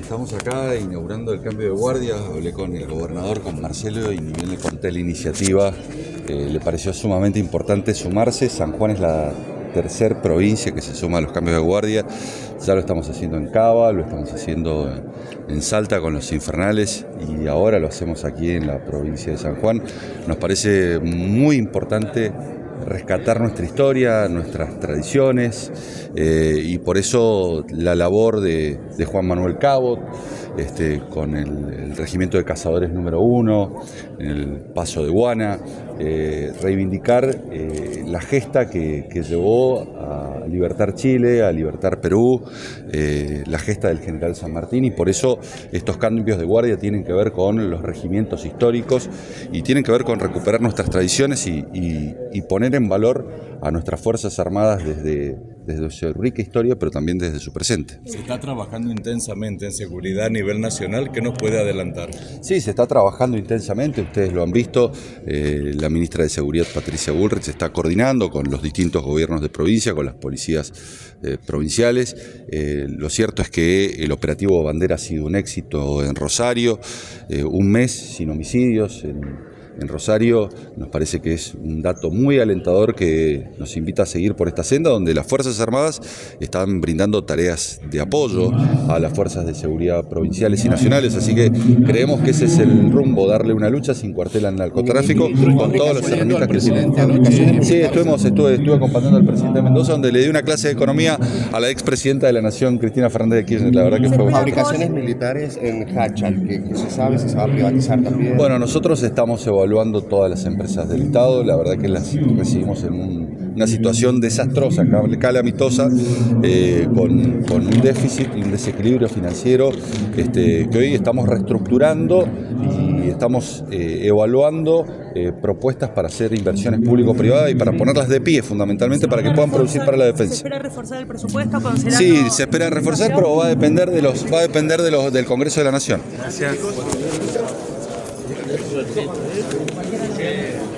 Estamos acá inaugurando el cambio de guardia. Hablé con el gobernador, con Marcelo, y ni bien le conté la iniciativa. Le pareció sumamente importante sumarse. San Juan es la tercera provincia que se suma a los cambios de guardia. Ya lo estamos haciendo en Cava, lo estamos haciendo en Salta con los infernales y ahora lo hacemos aquí en la provincia de San Juan. Nos parece muy importante rescatar nuestra historia, nuestras tradiciones, y por eso la labor de Juan Manuel Cabot, con el Regimiento de Cazadores número 1, en el Paso de Guana, reivindicar la gesta que llevó a libertar Chile, a libertar Perú, la gesta del general San Martín, y por eso estos cambios de guardia tienen que ver con los regimientos históricos y tienen que ver con recuperar nuestras tradiciones y poner en valor a nuestras Fuerzas Armadas desde su rica historia, pero también desde su presente. Se está trabajando intensamente en seguridad a nivel nacional. ¿Qué nos puede adelantar? Sí, se está trabajando intensamente, ustedes lo han visto. La ministra de Seguridad, Patricia Bullrich, está coordinando con los distintos gobiernos de provincia, con las policías provinciales. Lo cierto es que el operativo Bandera ha sido un éxito en Rosario, un mes sin homicidios en Rosario. Nos parece que es un dato muy alentador que nos invita a seguir por esta senda, donde las Fuerzas Armadas están brindando tareas de apoyo a las fuerzas de seguridad provinciales y nacionales, así que creemos que ese es el rumbo, darle una lucha sin cuartel al narcotráfico con todas las herramientas que tiene. Sí, estuve acompañando al presidente Mendoza, donde le di una clase de economía a la expresidenta de la Nación, Cristina Fernández de Kirchner. La verdad que fue fabricaciones militares en Hachal, que se sabe si se va a privatizar también. Bueno, nosotros estamos evaluando todas las empresas del Estado. La verdad que las recibimos en una situación desastrosa, calamitosa, con un déficit y un desequilibrio financiero, que hoy estamos reestructurando y estamos evaluando propuestas para hacer inversiones público-privadas y para ponerlas de pie, fundamentalmente para que puedan producir para la defensa. ¿Se espera reforzar el presupuesto? Considerando... Sí, se espera reforzar, pero va a depender del Congreso de la Nación. Gracias.